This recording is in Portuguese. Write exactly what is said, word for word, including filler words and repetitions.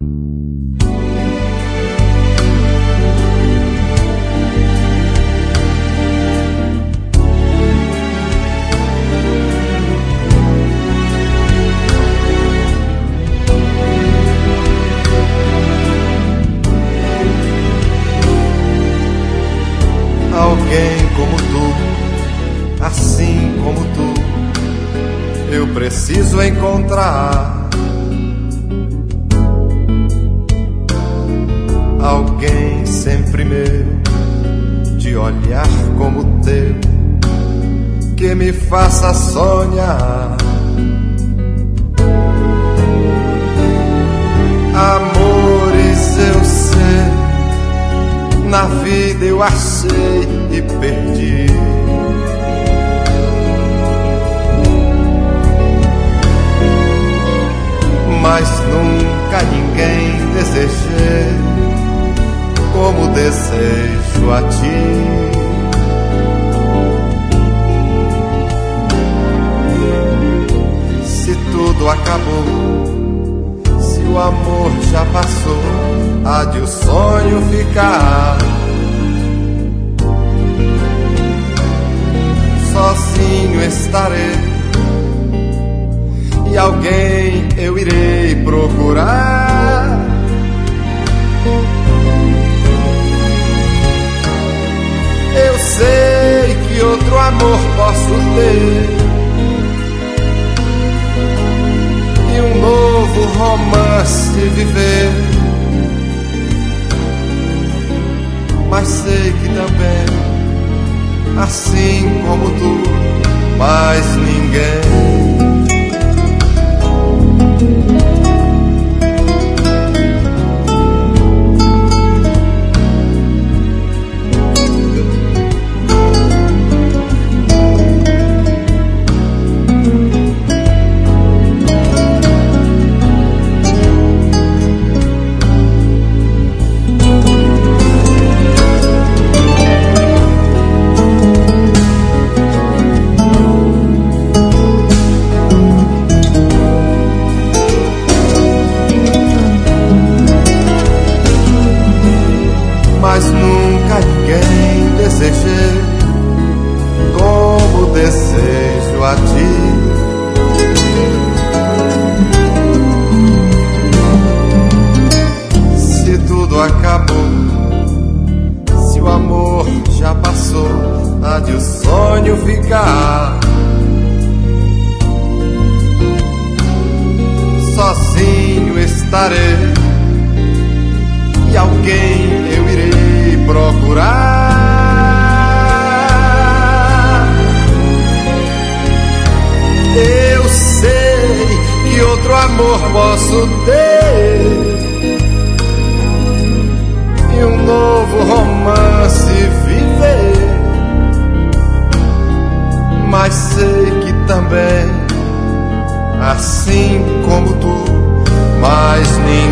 Alguém como tu, assim como tu, eu preciso encontrar. Alguém sempre meu, de olhar como o teu, que me faça sonhar. Amores eu sei, na vida eu achei e perdi. Mas nunca ninguém desejei como desejo a ti. Se tudo acabou, se o amor já passou, há de o sonho ficar. Sozinho estarei e alguém eu irei procurar. Eu sei que outro amor posso ter e um novo romance viver. Mas sei que também, assim como tu, mais ninguém. Mas nunca ninguém desejei como desejo a ti. Se tudo acabou, se o amor já passou, há de o sonho ficar. Sozinho estarei e alguém eu irei procurar. Eu sei que outro amor posso ter e um novo romance viver. Mas sei que também, assim como tu, mais ninguém.